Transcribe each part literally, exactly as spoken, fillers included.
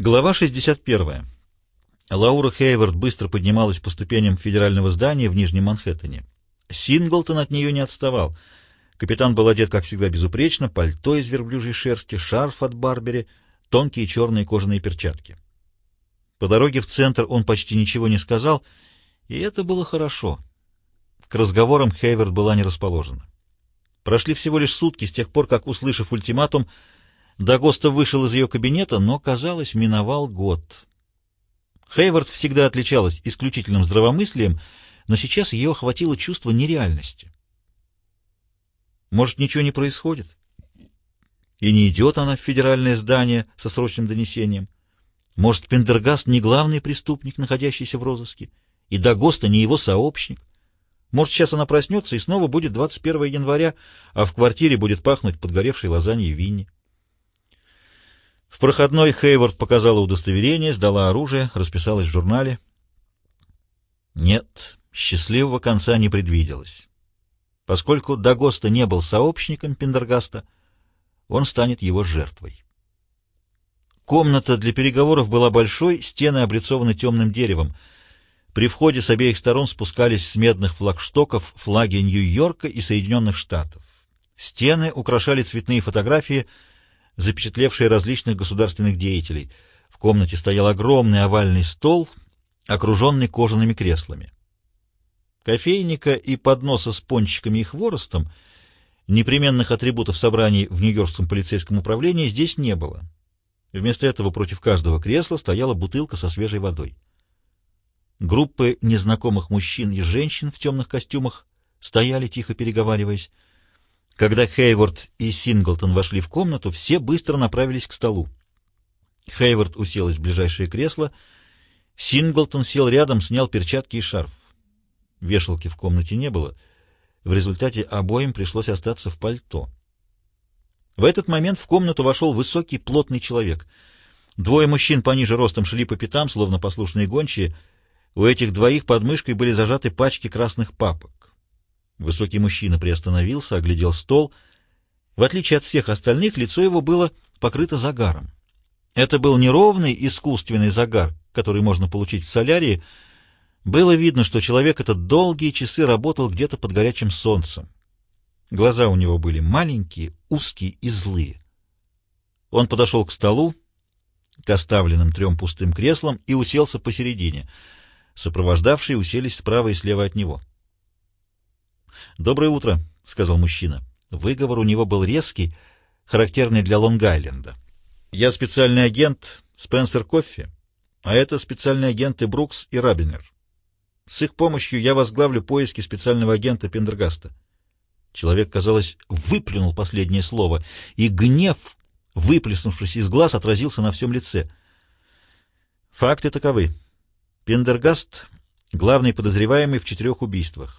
Глава шестьдесят первая. Лаура Хейвард быстро поднималась по ступеням федерального здания в Нижнем Манхэттене. Синглтон от нее не отставал. Капитан был одет, как всегда, безупречно: пальто из верблюжьей шерсти, шарф от Барбери, тонкие черные кожаные перчатки. По дороге в центр он почти ничего не сказал, и это было хорошо. К разговорам Хейвард была не расположена. Прошли всего лишь сутки с тех пор, как, услышав ультиматум, Дагоста вышел из ее кабинета, но, казалось, миновал год. Хейвард всегда отличалась исключительным здравомыслием, но сейчас ее охватило чувство нереальности. Может, ничего не происходит? И не идет она в федеральное здание со срочным донесением? Может, Пендергаст не главный преступник, находящийся в розыске, и Дагоста не его сообщник? Может, сейчас она проснется, и снова будет двадцать первого января, а в квартире будет пахнуть подгоревшей лазаньей Винни? В проходной Хейвард показала удостоверение, сдала оружие, расписалась в журнале. Нет, счастливого конца не предвиделось. Поскольку Дагоста не был сообщником Пендергаста, он станет его жертвой. Комната для переговоров была большой, стены облицованы темным деревом. При входе с обеих сторон спускались с медных флагштоков флаги Нью-Йорка и Соединенных Штатов. Стены украшали цветные фотографии, запечатлевшие различных государственных деятелей. В комнате стоял огромный овальный стол, окруженный кожаными креслами. Кофейника и подноса с пончиками и хворостом, непременных атрибутов собраний в Нью-Йоркском полицейском управлении, здесь не было. Вместо этого против каждого кресла стояла бутылка со свежей водой. Группы незнакомых мужчин и женщин в темных костюмах стояли, тихо переговариваясь. Когда Хейвард и Синглтон вошли в комнату, все быстро направились к столу. Хейвард уселась в ближайшее кресло, Синглтон сел рядом, снял перчатки и шарф. Вешалки в комнате не было, в результате обоим пришлось остаться в пальто. В этот момент в комнату вошел высокий, плотный человек. Двое мужчин пониже ростом шли по пятам, словно послушные гончие. У этих двоих под мышкой были зажаты пачки красных папок. Высокий мужчина приостановился, оглядел стол. В отличие от всех остальных, лицо его было покрыто загаром. Это был не ровный искусственный загар, который можно получить в солярии. Было видно, что человек этот долгие часы работал где-то под горячим солнцем. Глаза у него были маленькие, узкие и злые. Он подошел к столу, к оставленным трем пустым креслам, и уселся посередине. Сопровождавшие уселись справа и слева от него. «Доброе утро», — сказал мужчина. Выговор у него был резкий, характерный для Лонг-Айленда. «Я специальный агент Спенсер Коффи, а это специальные агенты Брукс и Рабинер. С их помощью я возглавлю поиски специального агента Пендергаста». Человек, казалось, выплюнул последнее слово, и гнев, выплеснувшись из глаз, отразился на всем лице. Факты таковы. Пендергаст — главный подозреваемый в четырех убийствах.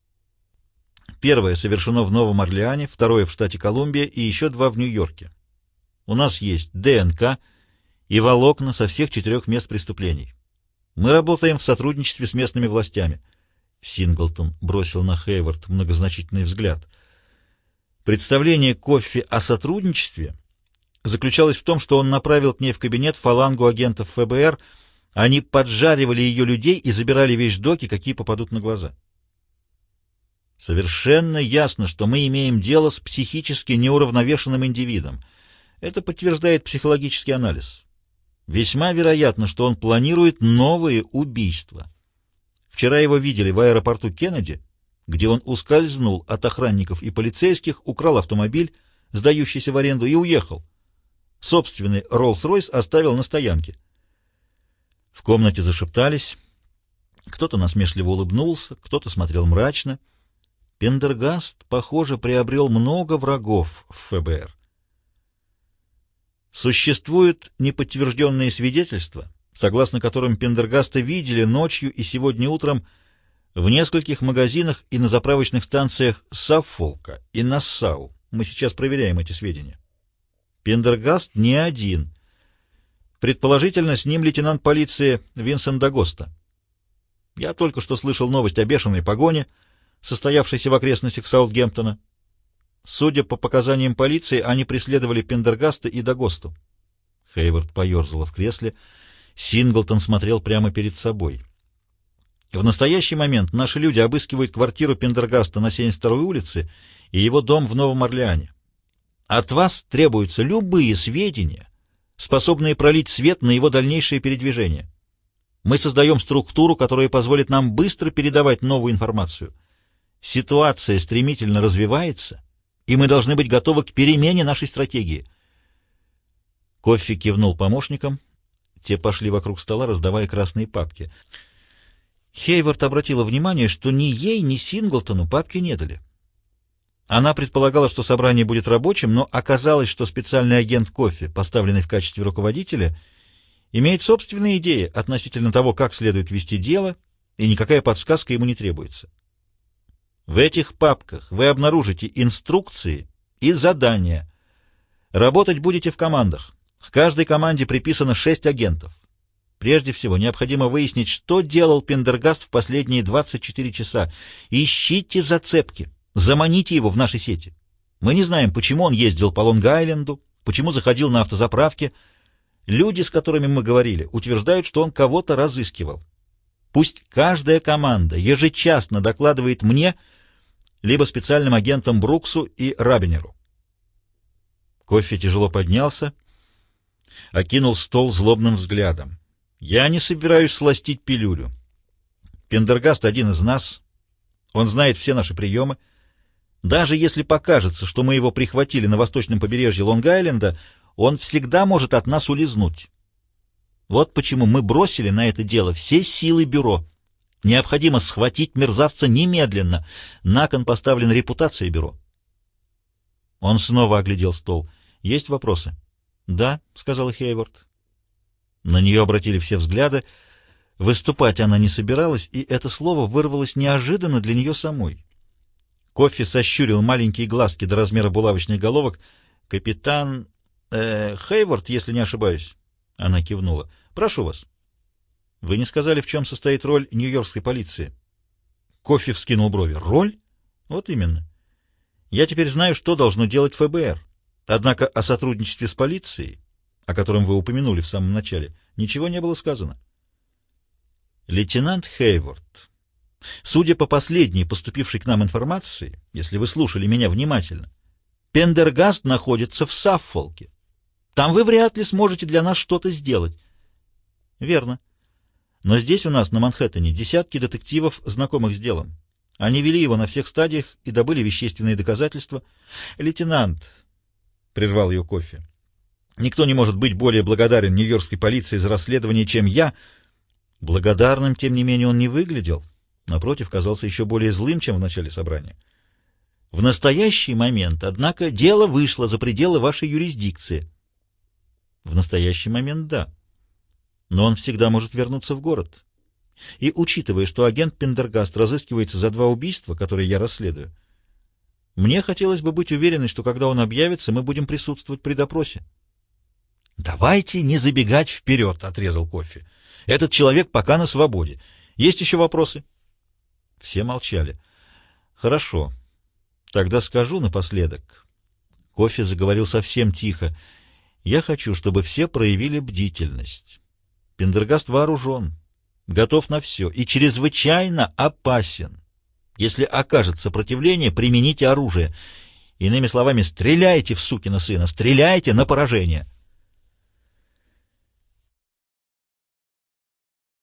Первое совершено в Новом Орлеане, второе в штате Колумбия и еще два в Нью-Йорке. У нас есть ДНК и волокна со всех четырех мест преступлений. Мы работаем в сотрудничестве с местными властями. Синглтон бросил на Хейвард многозначительный взгляд. Представление Коффи о сотрудничестве заключалось в том, что он направил к ней в кабинет фалангу агентов ФБР. Они поджаривали ее людей и забирали вещдоки, какие попадут на глаза. Совершенно ясно, что мы имеем дело с психически неуравновешенным индивидом. Это подтверждает психологический анализ. Весьма вероятно, что он планирует новые убийства. Вчера его видели в аэропорту Кеннеди, где он ускользнул от охранников и полицейских, украл автомобиль, сдающийся в аренду, и уехал. Собственный Роллс-Ройс оставил на стоянке. В комнате зашептались. Кто-то насмешливо улыбнулся, кто-то смотрел мрачно. Пендергаст, похоже, приобрел много врагов в ФБР. Существуют неподтвержденные свидетельства, согласно которым Пендергаста видели ночью и сегодня утром в нескольких магазинах и на заправочных станциях Саффолка и Нассау. Мы сейчас проверяем эти сведения. Пендергаст не один. Предположительно, с ним лейтенант полиции Винсент Дагоста. Я только что слышал новость о бешеной погоне, состоявшейся в окрестностях Саутгемптона. Судя по показаниям полиции, они преследовали Пендергаста и Дагосту. Хейвард поерзала в кресле. Синглтон смотрел прямо перед собой. В настоящий момент наши люди обыскивают квартиру Пендергаста на семьдесят второй улице и его дом в Новом Орлеане. От вас требуются любые сведения, способные пролить свет на его дальнейшее передвижение. Мы создаем структуру, которая позволит нам быстро передавать новую информацию. Ситуация стремительно развивается, и мы должны быть готовы к перемене нашей стратегии. Коффи кивнул помощникам. Те пошли вокруг стола, раздавая красные папки. Хейвард обратила внимание, что ни ей, ни Синглтону папки не дали. Она предполагала, что собрание будет рабочим, но оказалось, что специальный агент Коффи, поставленный в качестве руководителя, имеет собственные идеи относительно того, как следует вести дело, и никакая подсказка ему не требуется. В этих папках вы обнаружите инструкции и задания. Работать будете в командах. К каждой команде приписано шесть агентов. Прежде всего, необходимо выяснить, что делал Пендергаст в последние двадцать четыре часа. Ищите зацепки, заманите его в наши сети. Мы не знаем, почему он ездил по Лонг-Айленду, почему заходил на автозаправки. Люди, с которыми мы говорили, утверждают, что он кого-то разыскивал. Пусть каждая команда ежечасно докладывает мне, либо специальным агентам Бруксу и Рабинеру. Коффи тяжело поднялся, окинул стол злобным взглядом. Я не собираюсь сластить пилюлю. Пендергаст один из нас. Он знает все наши приемы. Даже если покажется, что мы его прихватили на восточном побережье Лонг-Айленда, он всегда может от нас улизнуть. Вот почему мы бросили на это дело все силы бюро. Необходимо схватить мерзавца немедленно. На кон поставлена репутация бюро. Он снова оглядел стол. Есть вопросы? — Да, — сказала Хейвард. На нее обратили все взгляды. Выступать она не собиралась, и это слово вырвалось неожиданно для нее самой. Коффи сощурил маленькие глазки до размера булавочных головок. — Капитан э, Хейвард, если не ошибаюсь. Она кивнула. — Прошу вас. — Вы не сказали, в чем состоит роль нью-йоркской полиции? Коффи вскинул брови. — Роль? — Вот именно. Я теперь знаю, что должно делать эф бэ эр. Однако о сотрудничестве с полицией, о котором вы упомянули в самом начале, ничего не было сказано. Лейтенант Хейвард, судя по последней поступившей к нам информации, если вы слушали меня внимательно, Пендергаст находится в Саффолке. Там вы вряд ли сможете для нас что-то сделать. Верно. Но здесь у нас, на Манхэттене, десятки детективов, знакомых с делом. Они вели его на всех стадиях и добыли вещественные доказательства. Лейтенант, — прервал ее Коффи, — никто не может быть более благодарен нью-йоркской полиции за расследование, чем я. Благодарным, тем не менее, он не выглядел. Напротив, казался еще более злым, чем в начале собрания. В настоящий момент, однако, дело вышло за пределы вашей юрисдикции. В настоящий момент — да. Но он всегда может вернуться в город. И, учитывая, что агент Пендергаст разыскивается за два убийства, которые я расследую, мне хотелось бы быть уверенной, что когда он объявится, мы будем присутствовать при допросе. — Давайте не забегать вперед, — отрезал Коффи. — Этот человек пока на свободе. Есть еще вопросы? Все молчали. — Хорошо. Тогда скажу напоследок. Коффи заговорил совсем тихо. — Я хочу, чтобы все проявили бдительность. Пендергаст вооружен, готов на все и чрезвычайно опасен. Если окажет сопротивление, примените оружие. Иными словами, стреляйте в сукина сына, стреляйте на поражение.